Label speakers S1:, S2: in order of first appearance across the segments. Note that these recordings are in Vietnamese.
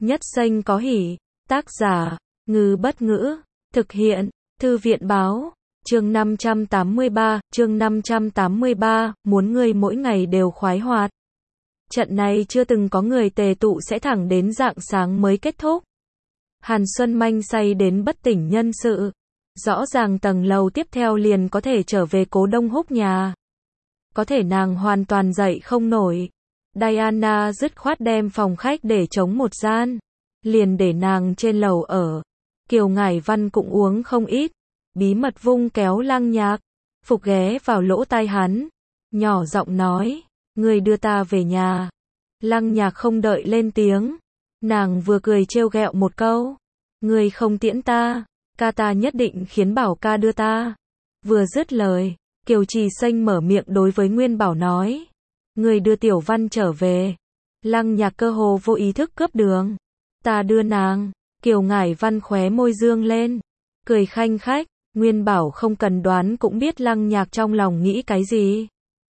S1: Nhất xanh có hỉ. Tác giả, Ngư Bất Ngữ. Thực hiện, Thư viện Báo. Chương 583, muốn ngươi mỗi ngày đều khoái hoạt. Trận này chưa từng có người tề tụ sẽ thẳng đến rạng sáng mới kết thúc. Hàn Xuân Manh say đến bất tỉnh nhân sự. Rõ ràng tầng lầu tiếp theo liền có thể trở về Cố Đông Húc nhà. Có thể nàng hoàn toàn dậy không nổi. Diana dứt khoát đem phòng khách để trống một gian. Liền để nàng trên lầu ở. Kiều Ngải Văn cũng uống không ít. Bí mật vung kéo Lăng Nhạc. Phục ghé vào lỗ tai hắn. Nhỏ giọng nói, ngươi đưa ta về nhà. Lăng Nhạc không đợi lên tiếng. Nàng vừa cười trêu ghẹo một câu. Ngươi không tiễn ta, ca ta nhất định khiến Bảo ca đưa ta. Vừa dứt lời, Kiều Trì Xanh mở miệng đối với Nguyên Bảo nói. Ngươi đưa Tiểu Văn trở về. Lăng Nhạc cơ hồ vô ý thức cướp đường. Ta đưa nàng. Kiều Ngải Văn khóe môi dương lên. Cười khanh khách. Nguyên Bảo không cần đoán cũng biết Lăng Nhạc trong lòng nghĩ cái gì.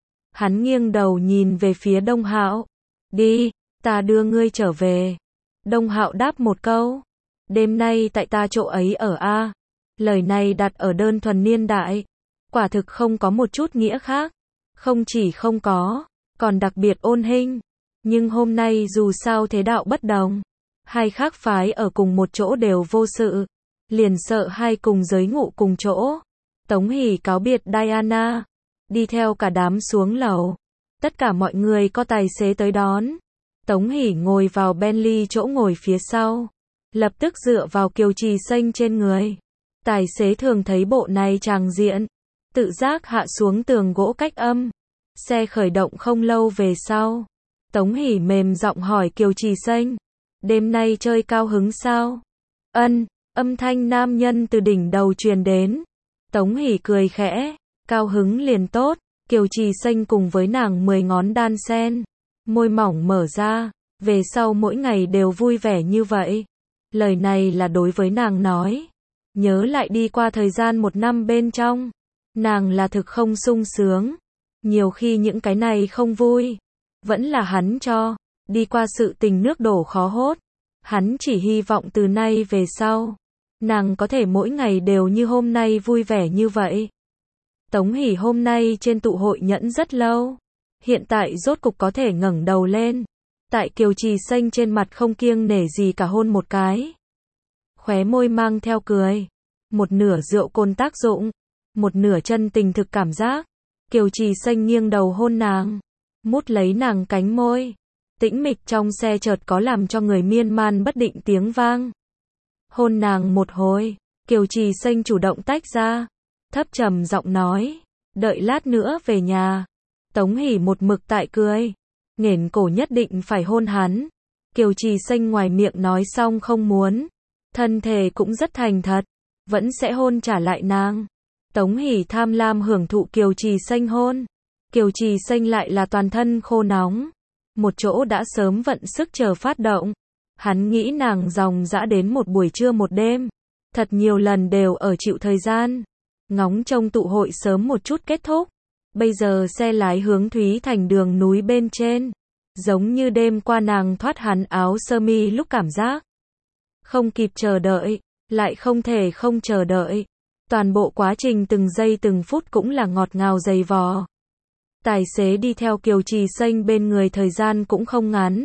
S1: Hắn nghiêng đầu nhìn về phía Đông Hạo. Đi, ta đưa ngươi trở về. Đông Hạo đáp một câu. Đêm nay tại ta chỗ ấy ở a. Lời này đặt ở đơn thuần niên đại. Quả thực không có một chút nghĩa khác. Không chỉ không có, còn đặc biệt ôn hình. Nhưng hôm nay dù sao thế đạo bất đồng. Hai khác phái ở cùng một chỗ đều vô sự. Liền sợ hai cùng giới ngụ cùng chỗ. Tống Hỷ cáo biệt Diana. Đi theo cả đám xuống lầu. Tất cả mọi người có tài xế tới đón. Tống Hỷ ngồi vào Bentley chỗ ngồi phía sau. Lập tức dựa vào Kiều Trì Xanh trên người. Tài xế thường thấy bộ này tràng diện. Tự giác hạ xuống tường gỗ cách âm. Xe khởi động không lâu về sau. Tống Hỷ mềm giọng hỏi Kiều Trì Xanh. Đêm nay chơi cao hứng sao? Ân, âm thanh nam nhân từ đỉnh đầu truyền đến. Tống Hỷ cười khẽ. Cao hứng liền tốt. Kiều Trì Xanh cùng với nàng 10 ngón đan sen. Môi mỏng mở ra. Về sau mỗi ngày đều vui vẻ như vậy. Lời này là đối với nàng nói. Nhớ lại đi qua thời gian 1 năm bên trong. Nàng là thực không sung sướng. Nhiều khi những cái này không vui. Vẫn là hắn cho. Đi qua sự tình nước đổ khó hốt. Hắn chỉ hy vọng từ nay về sau. Nàng có thể mỗi ngày đều như hôm nay vui vẻ như vậy. Tống Hỷ hôm nay trên tụ hội nhẫn rất lâu. Hiện tại rốt cục có thể ngẩng đầu lên. Tại Kiều Trì Xanh trên mặt không kiêng nể gì cả hôn một cái. Khóe môi mang theo cười. Một nửa rượu cồn tác dụng. Một nửa chân tình thực cảm giác. Kiều Trì Xanh nghiêng đầu hôn nàng. Mút lấy nàng cánh môi. Tĩnh mịch trong xe chợt có làm cho người miên man bất định tiếng vang. Hôn nàng một hồi. Kiều Trì Xanh chủ động tách ra. Thấp trầm giọng nói. Đợi lát nữa về nhà. Tống Hỷ một mực tại cười. Nghển cổ nhất định phải hôn hắn. Kiều Trì Xanh ngoài miệng nói xong không muốn. Thân thể cũng rất thành thật. Vẫn sẽ hôn trả lại nàng. Tống Hỷ tham lam hưởng thụ Kiều Trì Xanh hôn. Kiều Trì Xanh lại là toàn thân khô nóng. Một chỗ đã sớm vận sức chờ phát động. Hắn nghĩ nàng dòng dã đến một buổi trưa một đêm. Thật nhiều lần đều ở chịu thời gian. Ngóng trông tụ hội sớm một chút kết thúc. Bây giờ xe lái hướng Thúy Thành đường núi bên trên. Giống như đêm qua nàng thoát hắn áo sơ mi lúc cảm giác. Không kịp chờ đợi. Lại không thể không chờ đợi. Toàn bộ quá trình từng giây từng phút cũng là ngọt ngào dày vò. Tài xế đi theo Kiều Trì Xanh bên người thời gian cũng không ngắn.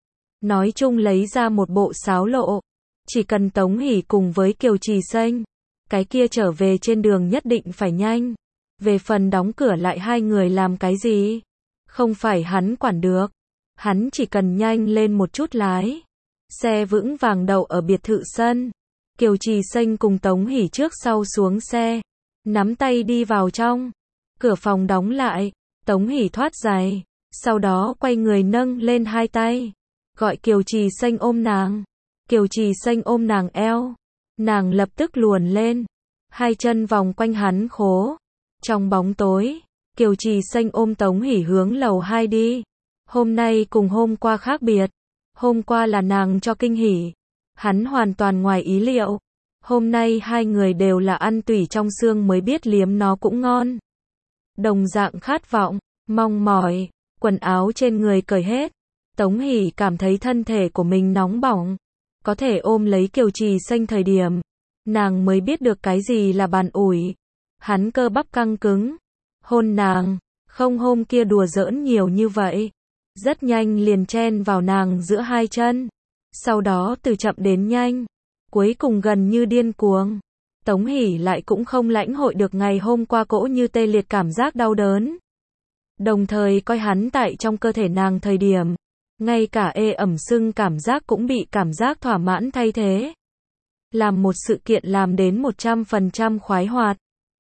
S1: Nói chung lấy ra một bộ sáo lộ. Chỉ cần Tống Hỷ cùng với Kiều Trì Xanh. Cái kia trở về trên đường nhất định phải nhanh. Về phần đóng cửa lại hai người làm cái gì? Không phải hắn quản được. Hắn chỉ cần nhanh lên một chút lái. Xe vững vàng đậu ở biệt thự sân. Kiều Trì Xanh cùng Tống Hỷ trước sau xuống xe. Nắm tay đi vào trong. Cửa phòng đóng lại. Tống Hỷ thoát giày. Sau đó quay người nâng lên hai tay. Gọi Kiều Trì Xanh ôm nàng. Kiều Trì Xanh ôm nàng eo. Nàng lập tức luồn lên. Hai chân vòng quanh hắn khố. Trong bóng tối. Kiều Trì Xanh ôm Tống Hỷ hướng lầu 2 đi. Hôm nay cùng hôm qua khác biệt. Hôm qua là nàng cho kinh hỉ. Hắn hoàn toàn ngoài ý liệu. Hôm nay hai người đều là ăn tủy trong xương mới biết liếm nó cũng ngon. Đồng dạng khát vọng, mong mỏi, quần áo trên người cởi hết. Tống Hỷ cảm thấy thân thể của mình nóng bỏng. Có thể ôm lấy Kiều Trì Xanh thời điểm, nàng mới biết được cái gì là bàn ủi. Hắn cơ bắp căng cứng, hôn nàng, không hôm kia đùa giỡn nhiều như vậy. Rất nhanh liền chen vào nàng giữa hai chân. Sau đó từ chậm đến nhanh, cuối cùng gần như điên cuồng. Tống Hỷ lại cũng không lãnh hội được ngày hôm qua cỗ như tê liệt cảm giác đau đớn. Đồng thời coi hắn tại trong cơ thể nàng thời điểm, ngay cả ê ẩm sưng cảm giác cũng bị cảm giác thỏa mãn thay thế. Làm một sự kiện làm đến 100% khoái hoạt,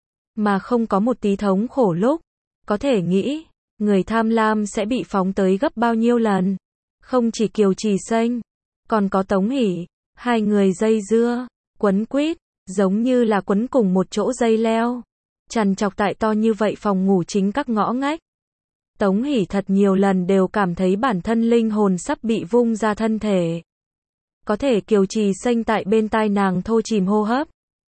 S1: mà không có một tí thống khổ lúc. Có thể nghĩ, người tham lam sẽ bị phóng tới gấp bao nhiêu lần. Không chỉ Kiều Trì Xanh, còn có Tống Hỷ, hai người dây dưa, quấn quýt, giống như là quấn cùng một chỗ dây leo, trằn trọc tại to như vậy phòng ngủ chính các ngõ ngách. Tống Hỷ thật nhiều lần đều cảm thấy bản thân linh hồn sắp bị vung ra thân thể. Có thể Kiều Trì Xanh tại bên tai nàng thô chìm hô hấp,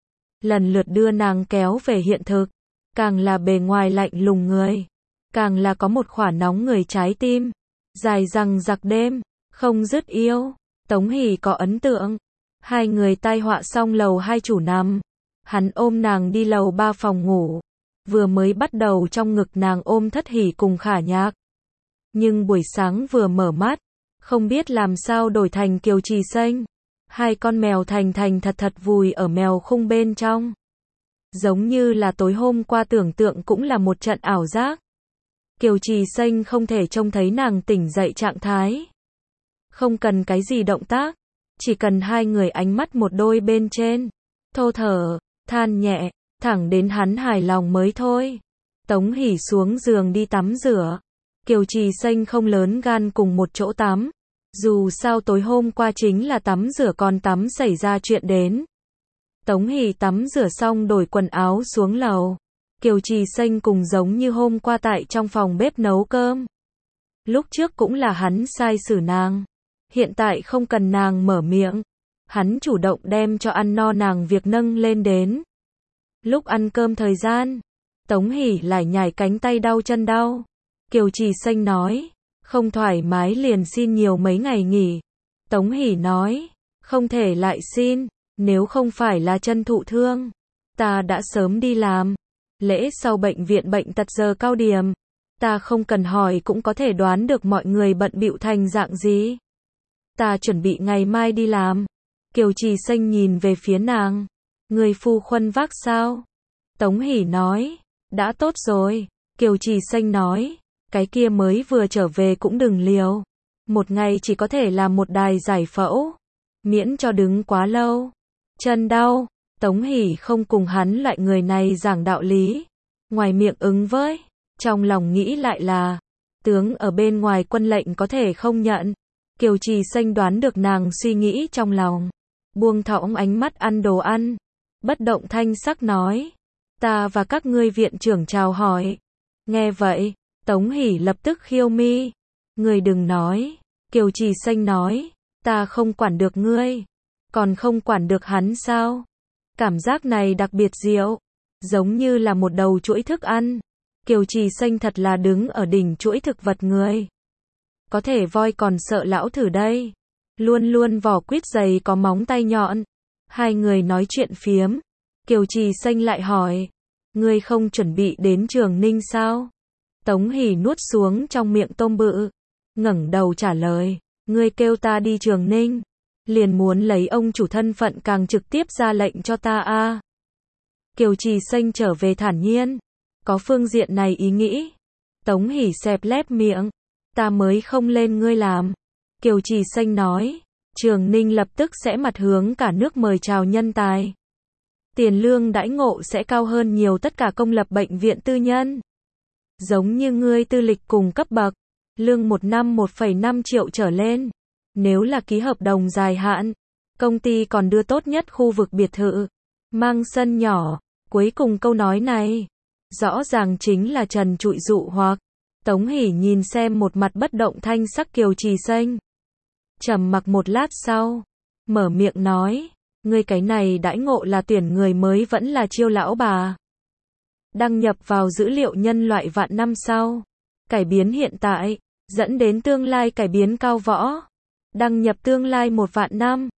S1: lần lượt đưa nàng kéo về hiện thực. Càng là bề ngoài lạnh lùng người, càng là có một khỏa nóng người trái tim, dài dằng dặc đêm, không dứt yêu. Tống Hỷ có ấn tượng, hai người tai họa xong lầu 2 chủ nằm, hắn ôm nàng đi lầu 3 phòng ngủ, vừa mới bắt đầu trong ngực nàng ôm Thất Hỷ cùng Khả Nhạc. Nhưng buổi sáng vừa mở mắt, không biết làm sao đổi thành Kiều Trì Xanh, hai con mèo thành thành thật thật vùi ở mèo khung bên trong. Giống như là tối hôm qua tưởng tượng cũng là một trận ảo giác. Kiều Trì Xanh không thể trông thấy nàng tỉnh dậy trạng thái. Không cần cái gì động tác, chỉ cần hai người ánh mắt một đôi bên trên, thô thở, than nhẹ, thẳng đến hắn hài lòng mới thôi. Tống Hỷ xuống giường đi tắm rửa. Kiều Trì Xanh không lớn gan cùng một chỗ tắm. Dù sao tối hôm qua chính là tắm rửa còn tắm xảy ra chuyện đến. Tống Hỷ tắm rửa xong đổi quần áo xuống lầu. Kiều Trì Xanh cùng giống như hôm qua tại trong phòng bếp nấu cơm. Lúc trước cũng là hắn sai xử nàng. Hiện tại không cần nàng mở miệng. Hắn chủ động đem cho ăn no nàng việc nâng lên đến. Lúc ăn cơm thời gian, Tống Hỷ lải nhải cánh tay đau chân đau. Kiều Trì Xanh nói, không thoải mái liền xin nhiều mấy ngày nghỉ. Tống Hỷ nói, không thể lại xin, nếu không phải là chân thụ thương, ta đã sớm đi làm. Lễ sau bệnh viện bệnh tật giờ cao điểm, ta không cần hỏi cũng có thể đoán được mọi người bận bịu thành dạng gì. Ta chuẩn bị ngày mai đi làm. Kiều Trì Xanh nhìn về phía nàng, người phu khuân vác sao? Tống Hỷ nói, đã tốt rồi. Kiều Trì Xanh nói, cái kia mới vừa trở về cũng đừng liều. Một ngày chỉ có thể làm một đài giải phẫu, miễn cho đứng quá lâu. Chân đau. Tống Hỷ không cùng hắn loại người này giảng đạo lý. Ngoài miệng ứng với, trong lòng nghĩ lại là, tướng ở bên ngoài quân lệnh có thể không nhận. Kiều Trì Xanh đoán được nàng suy nghĩ trong lòng, buông thõng ánh mắt ăn đồ ăn, bất động thanh sắc nói, ta và các ngươi viện trưởng chào hỏi. Nghe vậy, Tống Hỷ lập tức khiêu mi, ngươi đừng nói. Kiều Trì Xanh nói, ta không quản được ngươi, còn không quản được hắn sao? Cảm giác này đặc biệt diệu, giống như là một đầu chuỗi thức ăn. Kiều Trì Xanh thật là đứng ở đỉnh chuỗi thực vật người. Có thể voi còn sợ lão thử đây. Luôn luôn vỏ quýt dày có móng tay nhọn. Hai người nói chuyện phiếm. Kiều Trì Xanh lại hỏi, ngươi không chuẩn bị đến Trường Ninh sao? Tống Hỷ nuốt xuống trong miệng tôm bự, ngẩng đầu trả lời, ngươi kêu ta đi Trường Ninh, liền muốn lấy ông chủ thân phận càng trực tiếp ra lệnh cho ta a. Kiều Trì Xanh trở về thản nhiên, có phương diện này ý nghĩ. Tống Hỷ xẹp lép miệng, ta mới không lên ngươi làm. Kiều Trì Xanh nói, Trường Ninh lập tức sẽ mặt hướng cả nước mời chào nhân tài. Tiền lương đãi ngộ sẽ cao hơn nhiều tất cả công lập bệnh viện tư nhân. Giống như ngươi tư lịch cùng cấp bậc, lương một năm 1,5 triệu trở lên. Nếu là ký hợp đồng dài hạn, công ty còn đưa tốt nhất khu vực biệt thự, mang sân nhỏ. Cuối cùng câu nói này, rõ ràng chính là trần trụi dụ hoặc. Tống Hỷ nhìn xem một mặt bất động thanh sắc Kiều Trì Xanh. Trầm mặc một lát sau, mở miệng nói, ngươi cái này đãi ngộ là tuyển người mới vẫn là chiêu lão bà. Đăng nhập vào dữ liệu nhân loại vạn năm sau, cải biến hiện tại, dẫn đến tương lai cải biến cao võ. Đăng nhập tương lai 1 vạn năm.